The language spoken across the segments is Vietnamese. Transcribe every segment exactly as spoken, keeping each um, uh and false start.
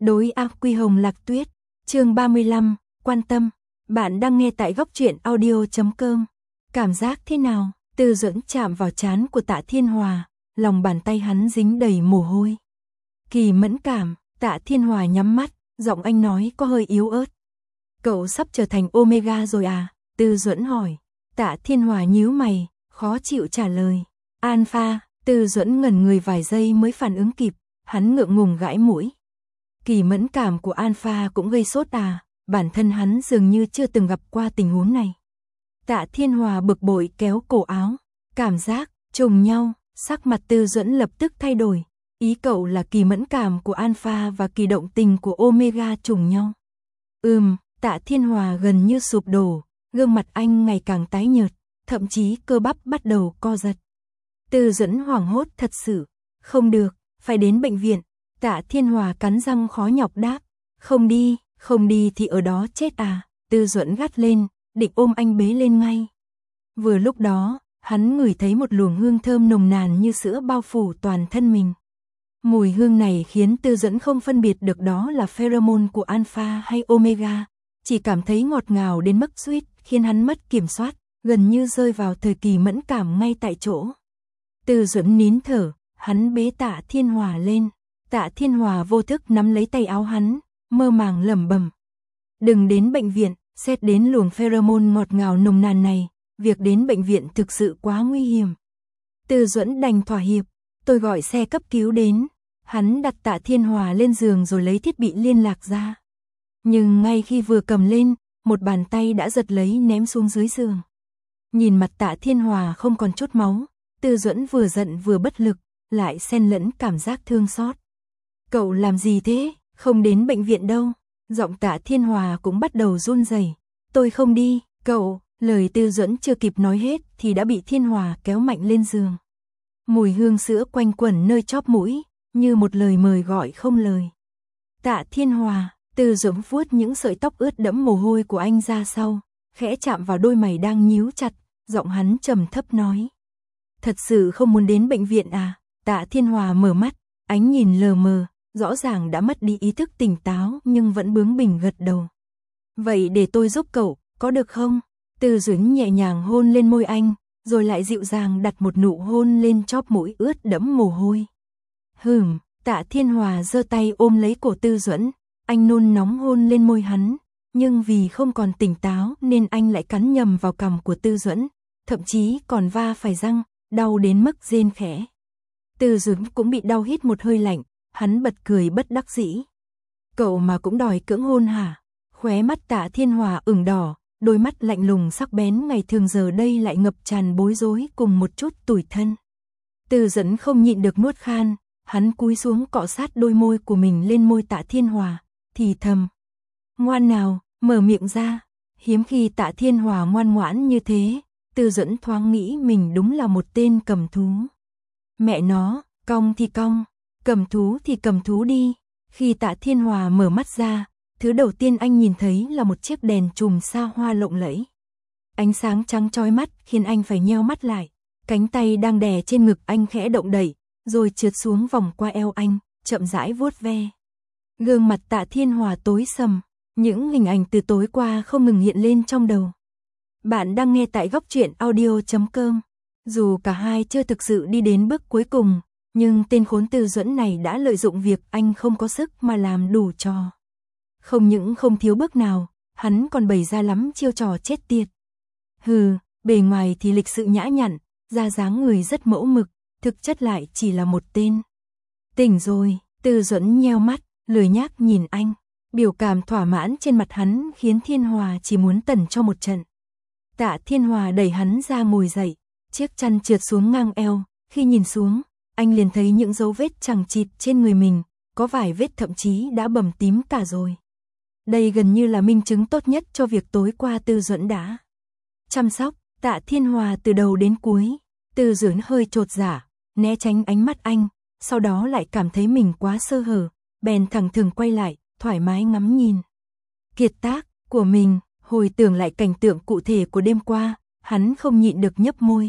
Đối ác quy hồng lạc tuyết, chương ba mươi lăm, quan tâm. Bạn đang nghe tại góc truyện audio chấm com. Cảm giác thế nào? Tư Duẫn chạm vào trán của Tạ Thiên Hòa, lòng bàn tay hắn dính đầy mồ hôi. Kỳ mẫn cảm, Tạ Thiên Hòa nhắm mắt, giọng anh nói có hơi yếu ớt. Cậu sắp trở thành Omega rồi à? Tư Duẫn hỏi. Tạ Thiên Hòa nhíu mày, khó chịu trả lời. Alpha. Tư Duẫn ngẩn người vài giây mới phản ứng kịp, hắn ngượng ngùng gãi mũi. Kỳ mẫn cảm của Alpha cũng gây sốt à? Bản thân hắn dường như chưa từng gặp qua tình huống này. Tạ Thiên Hòa bực bội kéo cổ áo, cảm giác trùng nhau, sắc mặt Tư Duẫn lập tức thay đổi. Ý cậu là kỳ mẫn cảm của Alpha và kỳ động tình của Omega trùng nhau. Ừm, Tạ Thiên Hòa gần như sụp đổ, gương mặt anh ngày càng tái nhợt, thậm chí cơ bắp bắt đầu co giật. Tư Duẫn hoảng hốt thật sự, không được, phải đến bệnh viện. Tạ Thiên Hòa cắn răng khó nhọc đáp, không đi, không đi thì ở đó chết à? Tư Duẫn gắt lên, định ôm anh bế lên ngay. Vừa lúc đó, hắn ngửi thấy một luồng hương thơm nồng nàn như sữa bao phủ toàn thân mình. Mùi hương này khiến Tư Duẫn không phân biệt được đó là pheromone của Alpha hay Omega, chỉ cảm thấy ngọt ngào đến mức suýt khiến hắn mất kiểm soát, gần như rơi vào thời kỳ mẫn cảm ngay tại chỗ. Tư Duẫn nín thở, hắn bế Tạ Thiên Hòa lên. Tạ Thiên Hòa vô thức nắm lấy tay áo hắn, mơ màng lẩm bẩm. Đừng đến bệnh viện, xét đến luồng pheromone ngọt ngào nồng nàn này, việc đến bệnh viện thực sự quá nguy hiểm. Tư Duẫn đành thỏa hiệp, tôi gọi xe cấp cứu đến. Hắn đặt Tạ Thiên Hòa lên giường rồi lấy thiết bị liên lạc ra. Nhưng ngay khi vừa cầm lên, một bàn tay đã giật lấy ném xuống dưới giường. Nhìn mặt Tạ Thiên Hòa không còn chút máu, Tư Duẫn vừa giận vừa bất lực, lại xen lẫn cảm giác thương xót. Cậu làm gì thế? Không đến bệnh viện đâu. Giọng Tạ Thiên Hòa cũng bắt đầu run rẩy. Tôi không đi, cậu. Lời Tư Duẫn chưa kịp nói hết thì đã bị Thiên Hòa kéo mạnh lên giường. Mùi hương sữa quanh quẩn nơi chóp mũi, như một lời mời gọi không lời. Tạ Thiên Hòa. Tư Duẫn vuốt những sợi tóc ướt đẫm mồ hôi của anh ra sau, khẽ chạm vào đôi mày đang nhíu chặt, giọng hắn trầm thấp nói. Thật sự không muốn đến bệnh viện à? Tạ Thiên Hòa mở mắt, ánh nhìn lờ mờ, rõ ràng đã mất đi ý thức tỉnh táo nhưng vẫn bướng bỉnh gật đầu. Vậy để tôi giúp cậu, có được không? Tư Duẫn nhẹ nhàng hôn lên môi anh, rồi lại dịu dàng đặt một nụ hôn lên chóp mũi ướt đẫm mồ hôi. Hừm, Tạ Thiên Hòa giơ tay ôm lấy cổ Tư Duẫn, anh nôn nóng hôn lên môi hắn, nhưng vì không còn tỉnh táo nên anh lại cắn nhầm vào cằm của Tư Duẫn, thậm chí còn va phải răng, đau đến mức rên khẽ. Tư Duẫn cũng bị đau hít một hơi lạnh, hắn bật cười bất đắc dĩ. Cậu mà cũng đòi cưỡng hôn hả? Khóe mắt Tạ Thiên Hòa ửng đỏ, đôi mắt lạnh lùng sắc bén ngày thường giờ đây lại ngập tràn bối rối cùng một chút tủi thân. Tư Duẫn không nhịn được nuốt khan, hắn cúi xuống cọ sát đôi môi của mình lên môi Tạ Thiên Hòa, thì thầm. Ngoan nào, mở miệng ra. Hiếm khi Tạ Thiên Hòa ngoan ngoãn như thế, Tư Duẫn thoáng nghĩ mình đúng là một tên cầm thú. Mẹ nó, cong thì cong, cầm thú thì cầm thú đi. Khi Tạ Thiên Hòa mở mắt ra, thứ đầu tiên anh nhìn thấy là một chiếc đèn chùm xa hoa lộng lẫy. Ánh sáng trắng chói mắt khiến anh phải nheo mắt lại. Cánh tay đang đè trên ngực anh khẽ động đẩy, rồi trượt xuống vòng qua eo anh, chậm rãi vuốt ve. Gương mặt Tạ Thiên Hòa tối sầm, những hình ảnh từ tối qua không ngừng hiện lên trong đầu. Bạn đang nghe tại góc truyện audio chấm com. Dù cả hai chưa thực sự đi đến bước cuối cùng, nhưng tên khốn Tư Duẫn này đã lợi dụng việc anh không có sức mà làm đủ trò. Không những không thiếu bước nào, hắn còn bày ra lắm chiêu trò chết tiệt. Hừ, bề ngoài thì lịch sự nhã nhặn, ra dáng người rất mẫu mực, thực chất lại chỉ là một tên. Tỉnh rồi, Tư Duẫn nheo mắt, lười nhác nhìn anh. Biểu cảm thỏa mãn trên mặt hắn khiến Thiên Hòa chỉ muốn tẩn cho một trận. Tạ Thiên Hòa đẩy hắn ra ngồi dậy, chiếc chăn trượt xuống ngang eo, khi nhìn xuống, anh liền thấy những dấu vết chằng chịt trên người mình, có vài vết thậm chí đã bầm tím cả rồi. Đây gần như là minh chứng tốt nhất cho việc tối qua Tư Duẫn đã chăm sóc Tạ Thiên Hòa từ đầu đến cuối. Tư Duẫn hơi chột dạ, né tránh ánh mắt anh, sau đó lại cảm thấy mình quá sơ hở, bèn thẳng thừng quay lại, thoải mái ngắm nhìn. Kiệt tác của mình, hồi tưởng lại cảnh tượng cụ thể của đêm qua, hắn không nhịn được nhấp môi.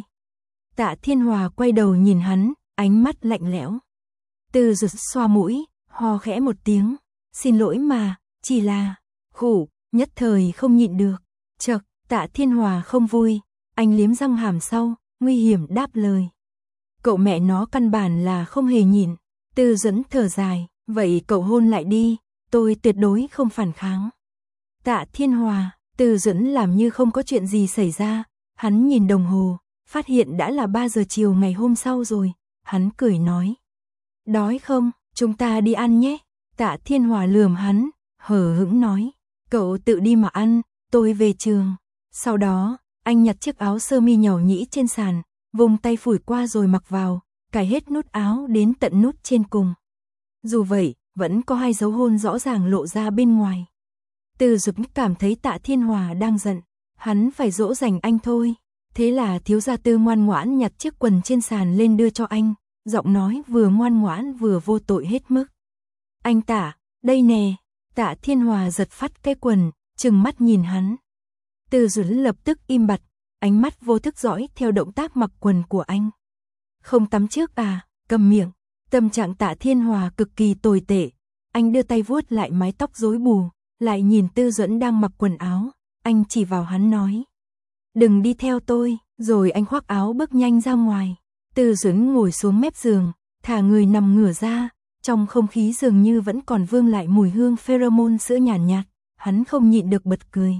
Tạ Thiên Hòa quay đầu nhìn hắn, ánh mắt lạnh lẽo. Tư Duẫn xoa mũi, ho khẽ một tiếng. xin lỗi mà, chỉ là, khủ, nhất thời không nhịn được. Chậc, Tạ Thiên Hòa không vui, anh liếm răng hàm sau, nguy hiểm đáp lời. Cậu mẹ nó căn bản là không hề nhịn. Tư Duẫn thở dài, vậy cậu hôn lại đi, tôi tuyệt đối không phản kháng. Tạ Thiên Hòa, Tư Duẫn làm như không có chuyện gì xảy ra, hắn nhìn đồng hồ, phát hiện đã là ba giờ chiều ngày hôm sau rồi, hắn cười nói. Đói không, chúng ta đi ăn nhé. Tạ Thiên Hòa lườm hắn, hờ hững nói, cậu tự đi mà ăn, tôi về trường. Sau đó, anh nhặt chiếc áo sơ mi nhỏ nhĩ trên sàn, vùng tay phủi qua rồi mặc vào, cài hết nút áo đến tận nút trên cùng. Dù vậy, vẫn có hai dấu hôn rõ ràng lộ ra bên ngoài. Từ Dực cảm thấy Tạ Thiên Hòa đang giận, hắn phải dỗ dành anh thôi. Thế là thiếu gia Tư ngoan ngoãn nhặt chiếc quần trên sàn lên đưa cho anh, giọng nói vừa ngoan ngoãn vừa vô tội hết mức. Anh Tạ, đây nè. Tạ Thiên Hòa giật phát cái quần, trừng mắt nhìn hắn. Từ Dực lập tức im bặt, ánh mắt vô thức dõi theo động tác mặc quần của anh. Không tắm trước à, cầm miệng. Tâm trạng Tạ Thiên Hòa cực kỳ tồi tệ. Anh đưa tay vuốt lại mái tóc rối bù, lại nhìn Tư Duẫn đang mặc quần áo, anh chỉ vào hắn nói. Đừng đi theo tôi, rồi anh khoác áo bước nhanh ra ngoài. Tư Duẫn ngồi xuống mép giường, thả người nằm ngửa ra, trong không khí dường như vẫn còn vương lại mùi hương pheromone sữa nhàn nhạt, hắn không nhịn được bật cười.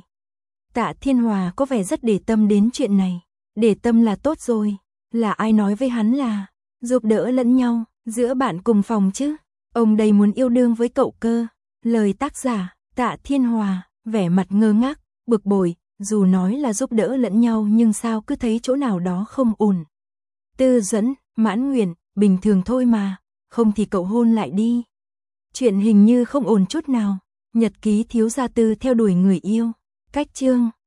Tạ Thiên Hòa có vẻ rất để tâm đến chuyện này, để tâm là tốt rồi, là ai nói với hắn là giúp đỡ lẫn nhau, giữa bạn cùng phòng chứ, ông đây muốn yêu đương với cậu cơ. Lời tác giả, Tạ Thiên Hòa, vẻ mặt ngơ ngác, bực bội, dù nói là giúp đỡ lẫn nhau nhưng sao cứ thấy chỗ nào đó không ổn. Tư Duẫn, mãn nguyện, bình thường thôi mà, không thì cậu hôn lại đi. Chuyện hình như không ổn chút nào, nhật ký thiếu gia Tư theo đuổi người yêu, cách chương